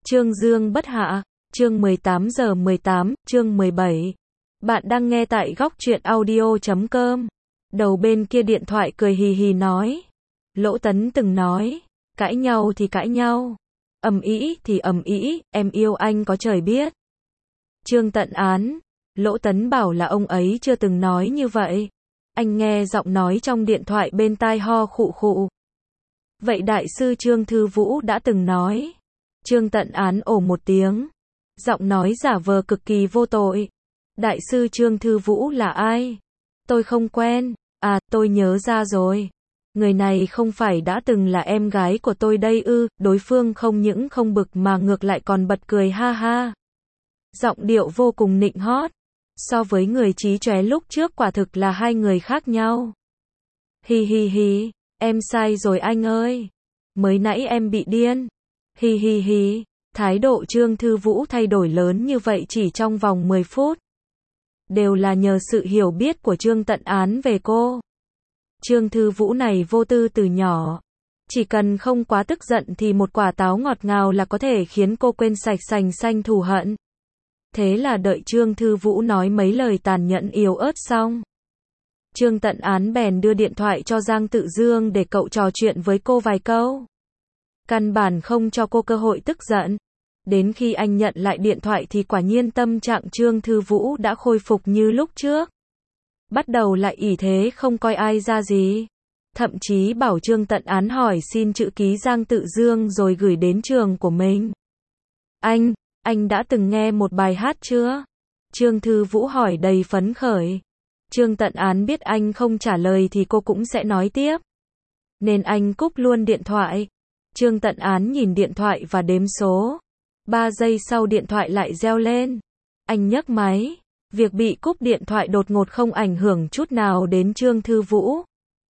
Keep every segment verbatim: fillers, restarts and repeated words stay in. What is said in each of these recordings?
Trương Dương bất hạ, chương mười tám giờ mười tám, chương mười bảy. Bạn đang nghe tại góc truyện audio chấm com. Đầu bên kia điện thoại cười hì hì nói. Lỗ Tấn từng nói, cãi nhau thì cãi nhau, ầm ĩ thì ầm ĩ, em yêu anh có trời biết. Trương Tận Án, Lỗ Tấn bảo là ông ấy chưa từng nói như vậy. Anh nghe giọng nói trong điện thoại bên tai ho khụ khụ. Vậy đại sư Trương Thư Vũ đã từng nói. Trương Tận Án ồ một tiếng. Giọng nói giả vờ cực kỳ vô tội. Đại sư Trương Thư Vũ là ai? Tôi không quen. À, tôi nhớ ra rồi. Người này không phải đã từng là em gái của tôi đây ư? Đối phương không những không bực mà ngược lại còn bật cười ha ha. Giọng điệu vô cùng nịnh hót. So với người trí chóe lúc trước quả thực là hai người khác nhau. Hi hi hi, em sai rồi anh ơi. Mới nãy em bị điên. Hi hi hi, thái độ Trương Thư Vũ thay đổi lớn như vậy chỉ trong vòng mười phút. Đều là nhờ sự hiểu biết của Trương Tận Án về cô. Trương Thư Vũ này vô tư từ nhỏ. Chỉ cần không quá tức giận thì một quả táo ngọt ngào là có thể khiến cô quên sạch sành xanh thù hận. Thế là đợi Trương Thư Vũ nói mấy lời tàn nhẫn yếu ớt xong. Trương Tận Án bèn đưa điện thoại cho Giang Tự Dương để cậu trò chuyện với cô vài câu. Căn bản không cho cô cơ hội tức giận. Đến khi anh nhận lại điện thoại thì quả nhiên tâm trạng Trương Thư Vũ đã khôi phục như lúc trước. Bắt đầu lại ỷ thế không coi ai ra gì. Thậm chí bảo Trương Tận Án hỏi xin chữ ký Giang Tự Dương rồi gửi đến trường của mình. Anh, anh đã từng nghe một bài hát chưa? Trương Thư Vũ hỏi đầy phấn khởi. Trương Tận Án biết anh không trả lời thì cô cũng sẽ nói tiếp. Nên anh cúp luôn điện thoại. Trương Tận Án nhìn điện thoại và đếm số. Ba giây sau điện thoại lại reo lên. Anh nhấc máy. Việc bị cúp điện thoại đột ngột không ảnh hưởng chút nào đến Trương Thư Vũ.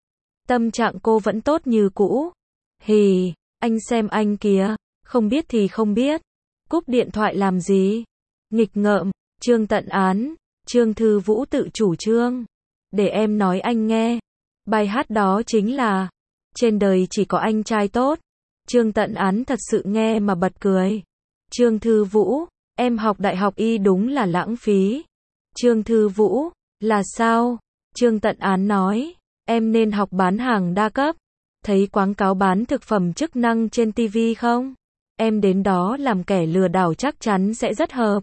Tâm trạng cô vẫn tốt như cũ. Hì, anh xem anh kìa, không biết thì không biết. Cúp điện thoại làm gì? Nghịch ngợm, Trương Tận Án, Trương Thư Vũ tự chủ trương. Để em nói anh nghe. Bài hát đó chính là Trên đời chỉ có anh trai tốt. Trương Tận Án thật sự nghe mà bật cười. Trương Thư Vũ, em học đại học y đúng là lãng phí. Trương Thư Vũ, là sao? Trương Tận Án nói, em nên học bán hàng đa cấp. Thấy quảng cáo bán thực phẩm chức năng trên ti vi không? Em đến đó làm kẻ lừa đảo chắc chắn sẽ rất hợp.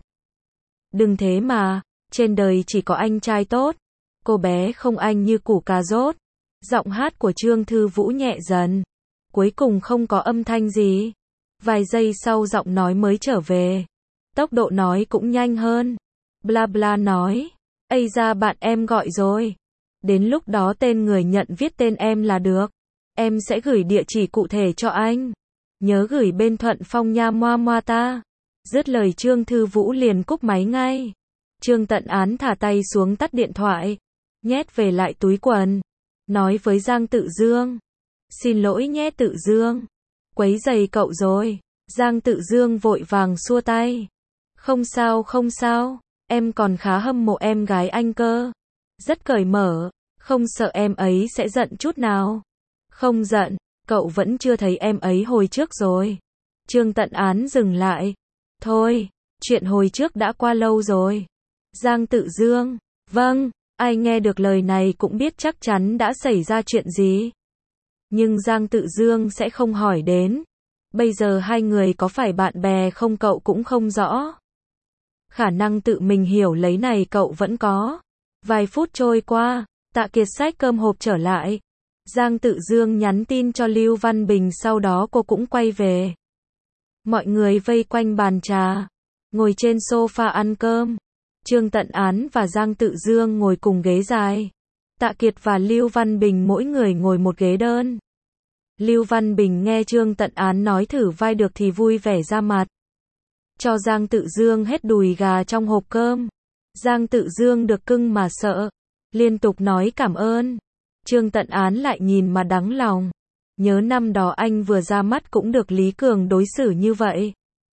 Đừng thế mà, trên đời chỉ có anh trai tốt. Cô bé không anh như củ cà rốt. Giọng hát của Trương Thư Vũ nhẹ dần. Cuối cùng không có âm thanh gì. Vài giây sau giọng nói mới trở về. Tốc độ nói cũng nhanh hơn. Bla bla nói. Ây da bạn em gọi rồi. Đến lúc đó tên người nhận viết tên em là được. Em sẽ gửi địa chỉ cụ thể cho anh. Nhớ gửi bên Thuận Phong nha moa moa ta. Dứt lời Trương Thư Vũ liền cúp máy ngay. Trương Tận Án thả tay xuống tắt điện thoại. Nhét về lại túi quần. Nói với Giang Tự Dương. Xin lỗi nhé Tự Dương. Quấy giày cậu rồi. Giang Tự Dương vội vàng xua tay. Không sao không sao. Em còn khá hâm mộ em gái anh cơ. Rất cởi mở. Không sợ em ấy sẽ giận chút nào. Không giận. Cậu vẫn chưa thấy em ấy hồi trước rồi. Trương Tận Án dừng lại. Thôi, chuyện hồi trước đã qua lâu rồi. Giang Tự Dương. Vâng, ai nghe được lời này cũng biết chắc chắn đã xảy ra chuyện gì. Nhưng Giang Tự Dương sẽ không hỏi đến. Bây giờ hai người có phải bạn bè không cậu cũng không rõ. Khả năng tự mình hiểu lấy này cậu vẫn có. Vài phút trôi qua, Tạ Kiệt xách cơm hộp trở lại. Giang Tự Dương nhắn tin cho Lưu Văn Bình sau đó cô cũng quay về. Mọi người vây quanh bàn trà. Ngồi trên sofa ăn cơm. Trương Tận Án và Giang Tự Dương ngồi cùng ghế dài. Tạ Kiệt và Lưu Văn Bình mỗi người ngồi một ghế đơn. Lưu Văn Bình nghe Trương Tận Án nói thử vai được thì vui vẻ ra mặt. Cho Giang Tự Dương hết đùi gà trong hộp cơm. Giang Tự Dương được cưng mà sợ. Liên tục nói cảm ơn. Trương Tận Án lại nhìn mà đắng lòng. Nhớ năm đó anh vừa ra mắt cũng được Lý Cường đối xử như vậy.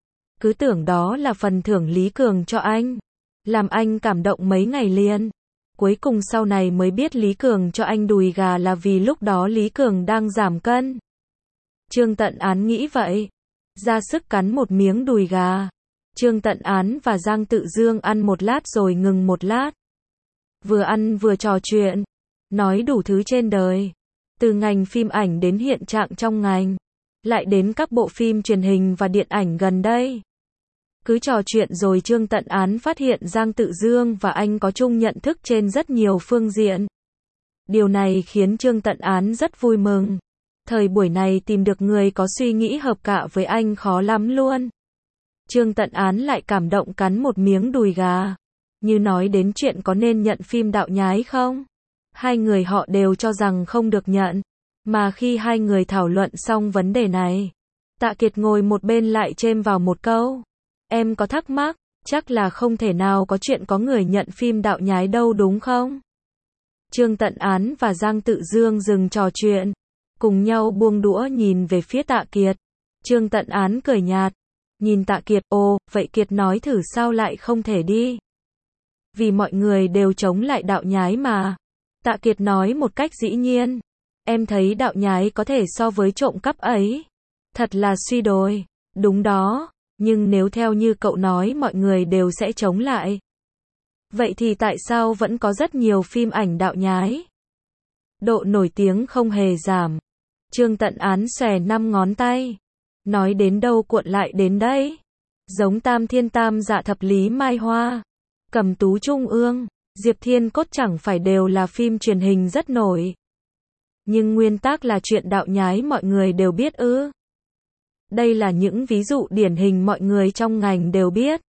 Cứ tưởng đó là phần thưởng Lý Cường cho anh. Làm anh cảm động mấy ngày liền. Cuối cùng sau này mới biết Lý Cường cho anh đùi gà là vì lúc đó Lý Cường đang giảm cân. Trương Tận Án nghĩ vậy. ra sức cắn một miếng đùi gà. Trương Tận Án và Giang Tự Dương ăn một lát rồi ngừng một lát. Vừa ăn vừa trò chuyện, nói đủ thứ trên đời. Từ ngành phim ảnh đến hiện trạng trong ngành, lại đến các bộ phim truyền hình và điện ảnh gần đây. Cứ trò chuyện rồi Trương Tận Án phát hiện Giang Tự Dương và anh có chung nhận thức trên rất nhiều phương diện. Điều này khiến Trương Tận Án rất vui mừng. Thời buổi này tìm được người có suy nghĩ hợp cạ với anh khó lắm luôn. Trương Tận Án lại cảm động cắn một miếng đùi gà. Như nói đến chuyện có nên nhận phim đạo nhái không? Hai người họ đều cho rằng không được nhận. Mà khi hai người thảo luận xong vấn đề này, Tạ Kiệt ngồi một bên lại chêm vào một câu. Em có thắc mắc, chắc là không thể nào có chuyện có người nhận phim đạo nhái đâu đúng không? Trương Tận Án và Giang Tự Dương dừng trò chuyện, cùng nhau buông đũa nhìn về phía Tạ Kiệt. Trương Tận Án cười nhạt, nhìn Tạ Kiệt, ồ, vậy Kiệt nói thử sao lại không thể đi? Vì mọi người đều chống lại đạo nhái mà. Tạ Kiệt nói một cách dĩ nhiên, em thấy đạo nhái có thể so với trộm cắp ấy. Thật là suy đồi, đúng đó, nhưng nếu theo như cậu nói mọi người đều sẽ chống lại. Vậy thì tại sao vẫn có rất nhiều phim ảnh đạo nhái? Độ nổi tiếng không hề giảm. Trương Tận Án xòe năm ngón tay. Nói đến đâu cuộn lại đến đấy. Giống Tam Thiên Tam Dạ Thập Lý Mai Hoa, Cầm Tú Trung Ương, Diệp Thiên Cốt chẳng phải đều là phim truyền hình rất nổi. Nhưng nguyên tắc là chuyện đạo nhái mọi người đều biết ư? Đây là những ví dụ điển hình mọi người trong ngành đều biết.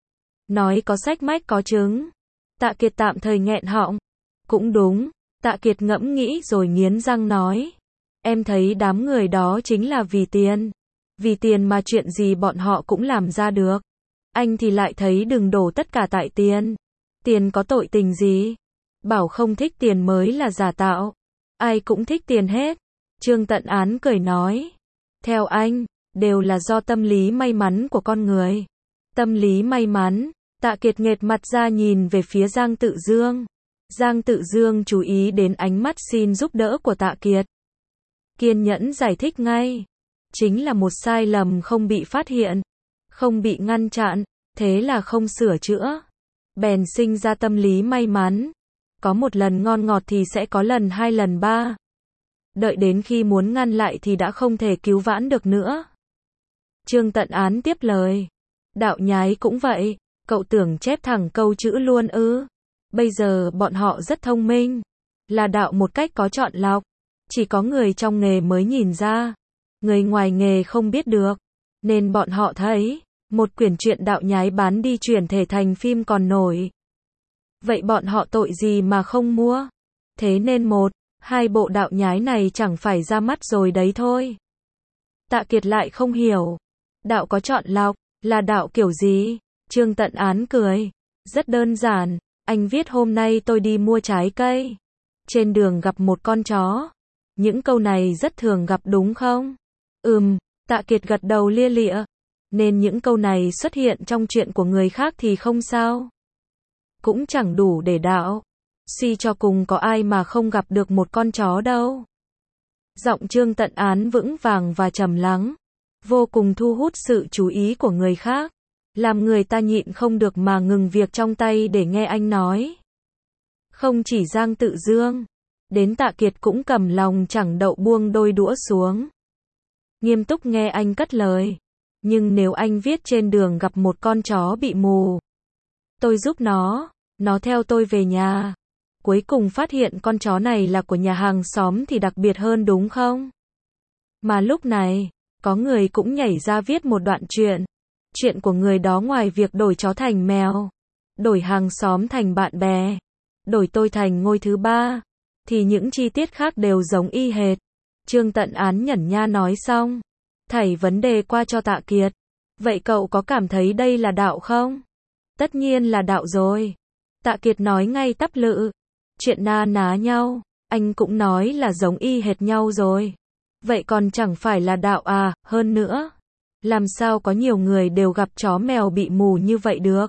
Nói có sách mách có chứng. Tạ Kiệt tạm thời nghẹn họng. Cũng đúng, Tạ Kiệt ngẫm nghĩ rồi nghiến răng nói. Em thấy đám người đó chính là vì tiền. Vì tiền mà chuyện gì bọn họ cũng làm ra được. Anh thì lại thấy đừng đổ tất cả tại tiền. Tiền có tội tình gì? Bảo không thích tiền mới là giả tạo. Ai cũng thích tiền hết. Trương Tận Án cười nói. Theo anh, đều là do tâm lý may mắn của con người. Tâm lý may mắn. Tạ Kiệt nghệt mặt ra nhìn về phía Giang Tự Dương. Giang Tự Dương chú ý đến ánh mắt xin giúp đỡ của Tạ Kiệt. Kiên nhẫn giải thích ngay. Chính là một sai lầm không bị phát hiện, không bị ngăn chặn, thế là không sửa chữa. Bèn sinh ra tâm lý may mắn. Có một lần ngon ngọt thì sẽ có lần hai lần ba. Đợi đến khi muốn ngăn lại thì đã không thể cứu vãn được nữa. Trương Tận Án tiếp lời. Đạo nhái cũng vậy. Cậu tưởng chép thẳng câu chữ luôn ư? Bây giờ bọn họ rất thông minh. Là đạo một cách có chọn lọc. Chỉ có người trong nghề mới nhìn ra. Người ngoài nghề không biết được. Nên bọn họ thấy, một quyển truyện đạo nhái bán đi chuyển thể thành phim còn nổi. Vậy bọn họ tội gì mà không mua? Thế nên một, hai bộ đạo nhái này chẳng phải ra mắt rồi đấy thôi. Tạ Kiệt lại không hiểu. Đạo có chọn lọc, là đạo kiểu gì? Trương Tận Án cười. Rất đơn giản, anh viết hôm nay tôi đi mua trái cây. Trên đường gặp một con chó. Những câu này rất thường gặp đúng không? Ừm, Tạ Kiệt gật đầu lia lịa. Nên những câu này xuất hiện trong chuyện của người khác thì không sao. Cũng chẳng đủ để đạo. Suy cho cùng có ai mà không gặp được một con chó đâu. Giọng Trương Tận Án vững vàng và trầm lắng. Vô cùng thu hút sự chú ý của người khác. Làm người ta nhịn không được mà ngừng việc trong tay để nghe anh nói. Không chỉ Giang Tự Dương. Đến Tạ Kiệt cũng cầm lòng chẳng đậu buông đôi đũa xuống. Nghiêm túc nghe anh cất lời. Nhưng nếu anh viết trên đường gặp một con chó bị mù. Tôi giúp nó. Nó theo tôi về nhà. Cuối cùng phát hiện con chó này là của nhà hàng xóm thì đặc biệt hơn đúng không? Mà lúc này, có người cũng nhảy ra viết một đoạn chuyện. Chuyện của người đó ngoài việc đổi chó thành mèo, đổi hàng xóm thành bạn bè, đổi tôi thành ngôi thứ ba, thì những chi tiết khác đều giống y hệt. Trương Tận Án nhẩn nha nói xong, thảy vấn đề qua cho Tạ Kiệt. Vậy cậu có cảm thấy đây là đạo không? Tất nhiên là đạo rồi. Tạ Kiệt nói ngay tắp lự. Chuyện na ná nhau, anh cũng nói là giống y hệt nhau rồi. Vậy còn chẳng phải là đạo à, hơn nữa. Làm sao có nhiều người đều gặp chó mèo bị mù như vậy được?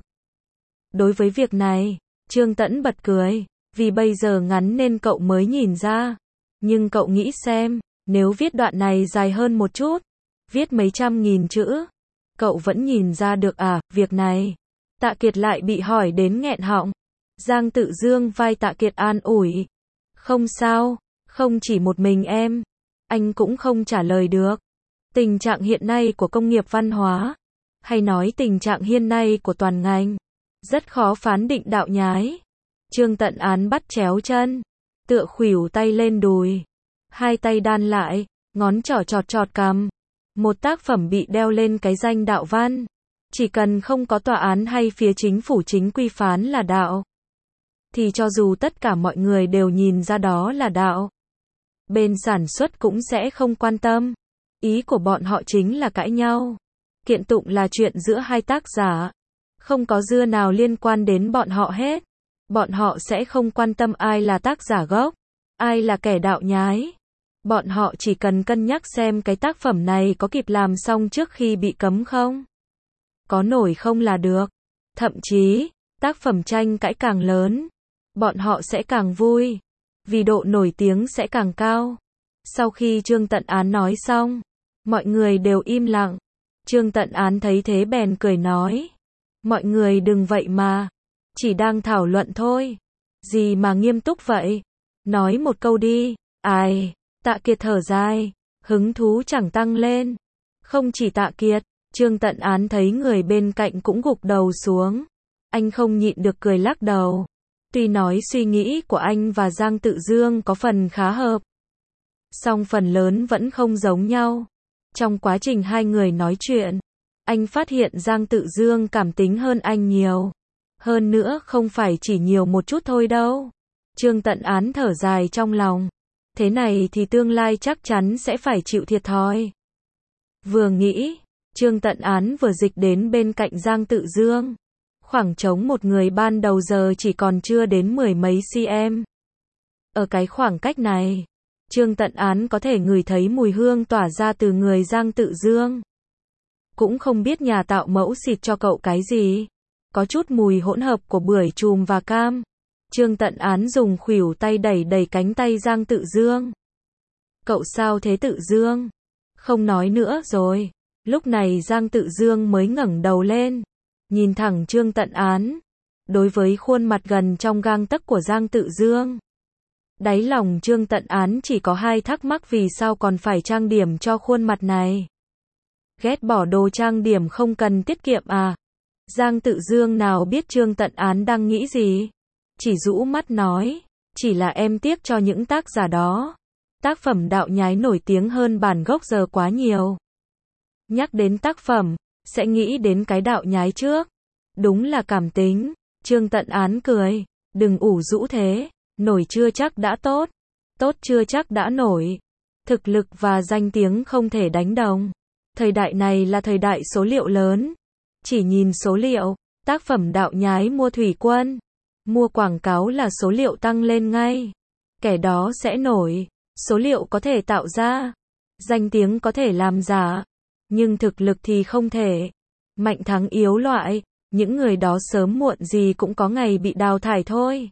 Đối với việc này, Trương Tẫn bật cười. Vì bây giờ ngắn nên cậu mới nhìn ra. Nhưng cậu nghĩ xem, nếu viết đoạn này dài hơn một chút, viết mấy trăm nghìn chữ. Cậu vẫn nhìn ra được à, việc này. Tạ Kiệt lại bị hỏi đến nghẹn họng. Giang Tự Dương vai Tạ Kiệt an ủi. Không sao, không chỉ một mình em. Anh cũng không trả lời được. Tình trạng hiện nay của công nghiệp văn hóa, hay nói tình trạng hiện nay của toàn ngành, rất khó phán định đạo nhái. Trương Tận Án bắt chéo chân, tựa khuỷu tay lên đùi, hai tay đan lại, ngón trỏ chọt chọt cằm. Một tác phẩm bị đeo lên cái danh đạo văn, chỉ cần không có tòa án hay phía chính phủ chính quy phán là đạo, thì cho dù tất cả mọi người đều nhìn ra đó là đạo, bên sản xuất cũng sẽ không quan tâm. Ý của bọn họ chính là cãi nhau. Kiện tụng là chuyện giữa hai tác giả, không có dưa nào liên quan đến bọn họ hết. Bọn họ sẽ không quan tâm ai là tác giả gốc, ai là kẻ đạo nhái. Bọn họ chỉ cần cân nhắc xem cái tác phẩm này có kịp làm xong trước khi bị cấm không, có nổi không là được. Thậm chí, tác phẩm tranh cãi càng lớn, bọn họ sẽ càng vui, vì độ nổi tiếng sẽ càng cao. Sau khi Trương Tận Án nói xong, mọi người đều im lặng. Trương Tận Án thấy thế bèn cười nói. Mọi người đừng vậy mà, chỉ đang thảo luận thôi. Gì mà nghiêm túc vậy? Nói một câu đi. Ai? Tạ Kiệt thở dài, hứng thú chẳng tăng lên. Không chỉ Tạ Kiệt, Trương Tận Án thấy người bên cạnh cũng gục đầu xuống. Anh không nhịn được cười lắc đầu. Tuy nói suy nghĩ của anh và Giang Tự Dương có phần khá hợp, song phần lớn vẫn không giống nhau. Trong quá trình hai người nói chuyện, anh phát hiện Giang Tự Dương cảm tính hơn anh nhiều. Hơn nữa không phải chỉ nhiều một chút thôi đâu. Trương Tận Án thở dài trong lòng. Thế này thì tương lai chắc chắn sẽ phải chịu thiệt thòi. Vừa nghĩ, Trương Tận Án vừa dịch đến bên cạnh Giang Tự Dương. Khoảng trống một người ban đầu giờ chỉ còn chưa đến mười mấy cm. Ở cái khoảng cách này, Trương Tận Án có thể ngửi thấy mùi hương tỏa ra từ người Giang Tự Dương. Cũng không biết nhà tạo mẫu xịt cho cậu cái gì. Có chút mùi hỗn hợp của bưởi chùm và cam. Trương Tận Án dùng khuỷu tay đẩy đẩy cánh tay Giang Tự Dương. Cậu sao thế Tự Dương? Không nói nữa rồi. Lúc này Giang Tự Dương mới ngẩng đầu lên, nhìn thẳng Trương Tận Án. Đối với khuôn mặt gần trong gang tấc của Giang Tự Dương, đáy lòng Trương Tận Án chỉ có hai thắc mắc: vì sao còn phải trang điểm cho khuôn mặt này? Ghét bỏ đồ trang điểm không cần tiết kiệm à? Giang Tự Dương nào biết Trương Tận Án đang nghĩ gì, chỉ rũ mắt nói, chỉ là em tiếc cho những tác giả đó. Tác phẩm đạo nhái nổi tiếng hơn bản gốc giờ quá nhiều. Nhắc đến tác phẩm, sẽ nghĩ đến cái đạo nhái trước. Đúng là cảm tính. Trương Tận Án cười, đừng ủ rũ thế, nổi chưa chắc đã tốt, tốt chưa chắc đã nổi. Thực lực và danh tiếng không thể đánh đồng. Thời đại này là thời đại số liệu lớn. Chỉ nhìn số liệu, tác phẩm đạo nhái mua thủy quân, mua quảng cáo là số liệu tăng lên ngay. Kẻ đó sẽ nổi, số liệu có thể tạo ra, danh tiếng có thể làm giả, nhưng thực lực thì không thể. Mạnh thắng yếu loại, những người đó sớm muộn gì cũng có ngày bị đào thải thôi.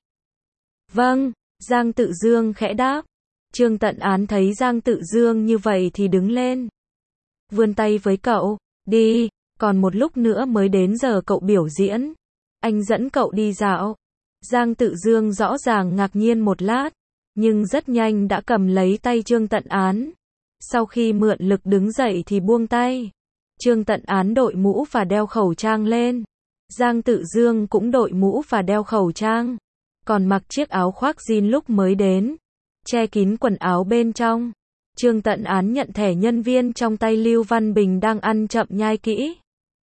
Vâng, Giang Tự Dương khẽ đáp. Trương Tận Án thấy Giang Tự Dương như vậy thì đứng lên, vươn tay với cậu, đi, còn một lúc nữa mới đến giờ cậu biểu diễn. Anh dẫn cậu đi dạo. Giang Tự Dương rõ ràng ngạc nhiên một lát, nhưng rất nhanh đã cầm lấy tay Trương Tận Án. Sau khi mượn lực đứng dậy thì buông tay. Trương Tận Án đội mũ và đeo khẩu trang lên. Giang Tự Dương cũng đội mũ và đeo khẩu trang, còn mặc chiếc áo khoác jean lúc mới đến, che kín quần áo bên trong. Trương Tận Án nhận thẻ nhân viên trong tay Lưu Văn Bình đang ăn chậm nhai kỹ.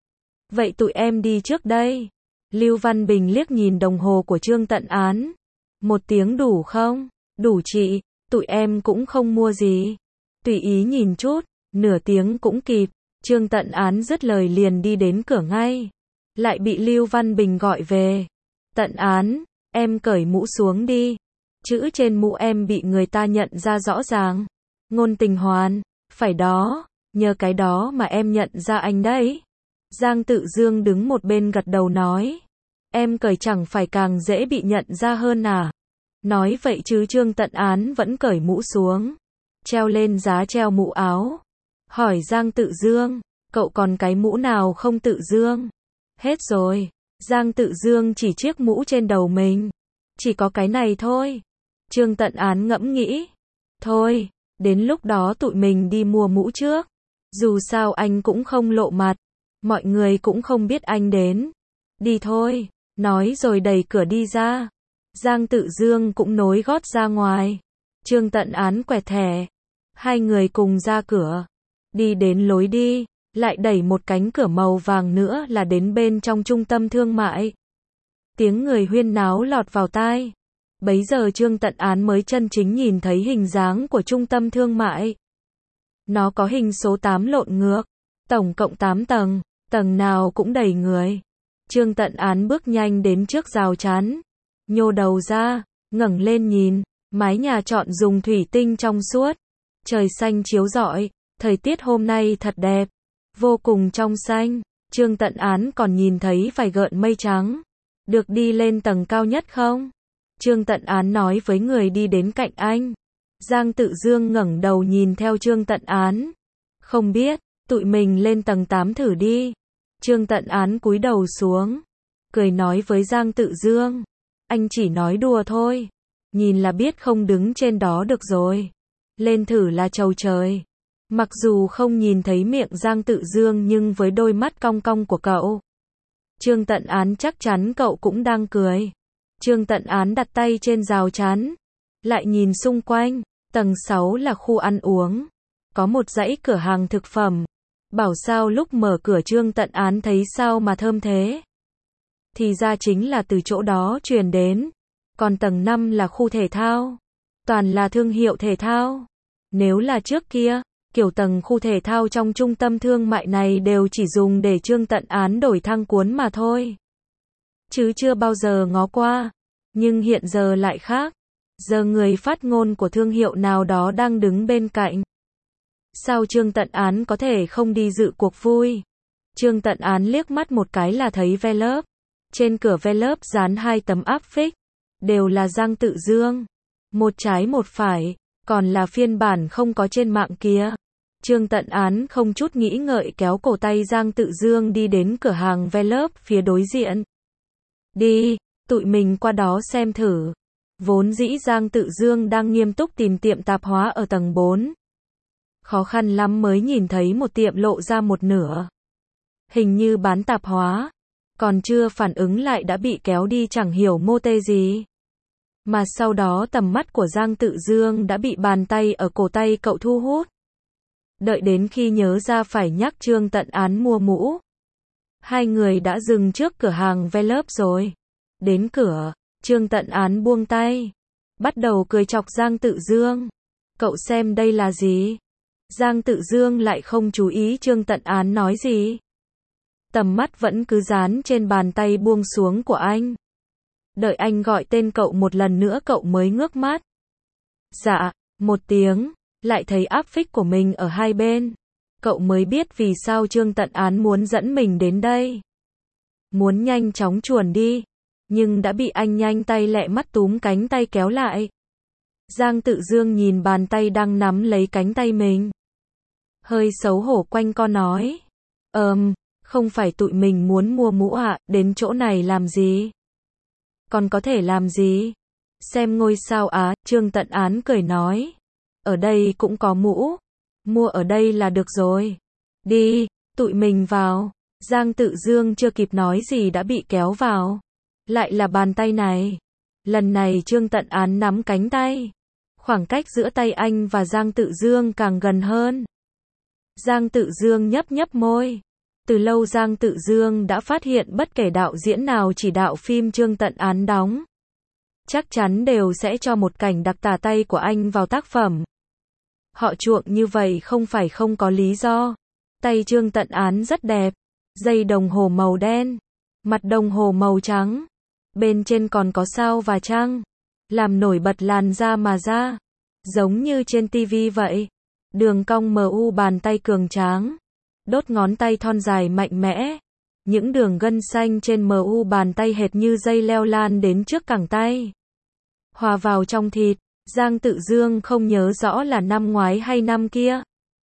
Vậy tụi em đi trước đây. Lưu Văn Bình liếc nhìn đồng hồ của Trương Tận Án. Một tiếng đủ không? Đủ chị, tụi em cũng không mua gì. Tùy ý nhìn chút, nửa tiếng cũng kịp. Trương Tận Án dứt lời liền đi đến cửa ngay. Lại bị Lưu Văn Bình gọi về. Tận Án, em cởi mũ xuống đi. Chữ trên mũ em bị người ta nhận ra rõ ràng. Ngôn Tình Hoàn, phải đó, nhờ cái đó mà em nhận ra anh đấy. Giang Tự Dương đứng một bên gật đầu nói. Em cởi chẳng phải càng dễ bị nhận ra hơn à? Nói vậy chứ Trương Tận Án vẫn cởi mũ xuống, treo lên giá treo mũ áo. Hỏi Giang Tự Dương, cậu còn cái mũ nào không Tự Dương? Hết rồi. Giang Tự Dương chỉ chiếc mũ trên đầu mình. Chỉ có cái này thôi. Trương Tận Án ngẫm nghĩ. Thôi, đến lúc đó tụi mình đi mua mũ trước. Dù sao anh cũng không lộ mặt. Mọi người cũng không biết anh đến. Đi thôi. Nói rồi đẩy cửa đi ra. Giang Tự Dương cũng nối gót ra ngoài. Trương Tận Án quẹt thẻ. Hai người cùng ra cửa. Đi đến lối đi. Lại đẩy một cánh cửa màu vàng nữa là đến bên trong trung tâm thương mại. Tiếng người huyên náo lọt vào tai. Bấy giờ Trương Tận Án mới chân chính nhìn thấy hình dáng của trung tâm thương mại. Nó có hình số tám lộn ngược. Tổng cộng tám tầng. Tầng nào cũng đầy người. Trương Tận Án bước nhanh đến trước rào chắn. Nhô đầu ra. Ngẩng lên nhìn. Mái nhà chọn dùng thủy tinh trong suốt. Trời xanh chiếu rọi. Thời tiết hôm nay thật đẹp. Vô cùng trong xanh. Trương Tận Án còn nhìn thấy vài gợn mây trắng. Được đi lên tầng cao nhất không? Trương Tận Án nói với người đi đến cạnh anh. Giang Tự Dương ngẩng đầu nhìn theo Trương Tận Án. Không biết, tụi mình lên tầng tám thử đi. Trương Tận Án cúi đầu xuống. Cười nói với Giang Tự Dương. Anh chỉ nói đùa thôi. Nhìn là biết không đứng trên đó được rồi. Lên thử là chầu trời. Mặc dù không nhìn thấy miệng Giang Tự Dương nhưng với đôi mắt cong cong của cậu. Trương Tận Án chắc chắn cậu cũng đang cười. Trương Tận Án đặt tay trên rào chắn. Lại nhìn xung quanh. Tầng sáu là khu ăn uống. Có một dãy cửa hàng thực phẩm. Bảo sao lúc mở cửa Trương Tận Án thấy sao mà thơm thế. Thì ra chính là từ chỗ đó truyền đến. Còn tầng năm là khu thể thao. Toàn là thương hiệu thể thao. Nếu là trước kia, kiểu tầng khu thể thao trong trung tâm thương mại này đều chỉ dùng để Trương Tận Án đổi thang cuốn mà thôi. Chứ chưa bao giờ ngó qua. Nhưng hiện giờ lại khác. Giờ người phát ngôn của thương hiệu nào đó đang đứng bên cạnh. Sao Trương Tận Án có thể không đi dự cuộc vui? Trương Tận Án liếc mắt một cái là thấy Velop. Trên cửa Velop dán hai tấm áp phích. Đều là Giang Tự Dương. Một trái một phải. Còn là phiên bản không có trên mạng kia. Trương Tận Án không chút nghĩ ngợi kéo cổ tay Giang Tự Dương đi đến cửa hàng Velop phía đối diện. Đi, tụi mình qua đó xem thử. Vốn dĩ Giang Tự Dương đang nghiêm túc tìm tiệm tạp hóa ở tầng bốn. Khó khăn lắm mới nhìn thấy một tiệm lộ ra một nửa. Hình như bán tạp hóa. Còn chưa phản ứng lại đã bị kéo đi chẳng hiểu mô tê gì. Mà sau đó tầm mắt của Giang Tự Dương đã bị bàn tay ở cổ tay cậu thu hút. Đợi đến khi nhớ ra phải nhắc Trương Tận Án mua mũ. Hai người đã dừng trước cửa hàng Velop rồi. Đến cửa, Trương Tận Án buông tay. Bắt đầu cười chọc Giang Tự Dương. Cậu xem đây là gì? Giang Tự Dương lại không chú ý Trương Tận Án nói gì. Tầm mắt vẫn cứ dán trên bàn tay buông xuống của anh. Đợi anh gọi tên cậu một lần nữa cậu mới ngước mắt. Dạ, một tiếng, lại thấy áp phích của mình ở hai bên. Cậu mới biết vì sao Trương Tận Án muốn dẫn mình đến đây. Muốn nhanh chóng chuồn đi. Nhưng đã bị anh nhanh tay lẹ mắt túm cánh tay kéo lại. Giang Tự Dương nhìn bàn tay đang nắm lấy cánh tay mình. Hơi xấu hổ quanh co nói. Ờm, không phải tụi mình muốn mua mũ ạ, à, đến chỗ này làm gì? Còn có thể làm gì? Xem ngôi sao á, Trương Tận Án cười nói. Ở đây cũng có mũ. Mua ở đây là được rồi. Đi, tụi mình vào. Giang Tự Dương chưa kịp nói gì đã bị kéo vào. Lại là bàn tay này. Lần này Trương Tận Án nắm cánh tay. Khoảng cách giữa tay anh và Giang Tự Dương càng gần hơn. Giang Tự Dương nhấp nhấp môi. Từ lâu Giang Tự Dương đã phát hiện bất kể đạo diễn nào chỉ đạo phim Trương Tận Án đóng. Chắc chắn đều sẽ cho một cảnh đặc tả tay của anh vào tác phẩm. Họ chuộng như vậy không phải không có lý do. Tay Trương Tận Án rất đẹp. Dây đồng hồ màu đen. Mặt đồng hồ màu trắng. Bên trên còn có sao và trăng. Làm nổi bật làn da mà ra. Giống như trên tivi vậy. Đường cong mờ u bàn tay cường tráng. Đốt ngón tay thon dài mạnh mẽ. Những đường gân xanh trên mờ u bàn tay hệt như dây leo lan đến trước cẳng tay. Hòa vào trong thịt. Giang Tự Dương không nhớ rõ là năm ngoái hay năm kia.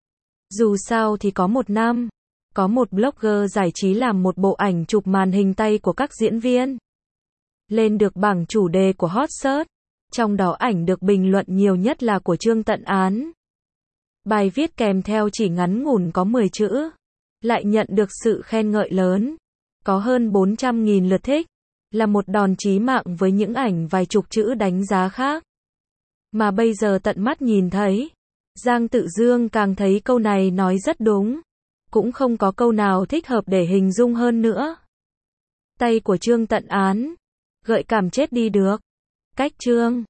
Dù sao thì có một năm, có một blogger giải trí làm một bộ ảnh chụp màn hình tay của các diễn viên. Lên được bảng chủ đề của hot search. Trong đó ảnh được bình luận nhiều nhất là của Trương Tận Án. Bài viết kèm theo chỉ ngắn ngủn có mười chữ. Lại nhận được sự khen ngợi lớn. Có hơn bốn trăm nghìn lượt thích. Là một đòn chí mạng với những ảnh vài chục chữ đánh giá khác. Mà bây giờ tận mắt nhìn thấy. Giang Tự Dương càng thấy câu này nói rất đúng. Cũng không có câu nào thích hợp để hình dung hơn nữa. Tay của Trương Tận Án. Gợi cảm chết đi được. Cách Trương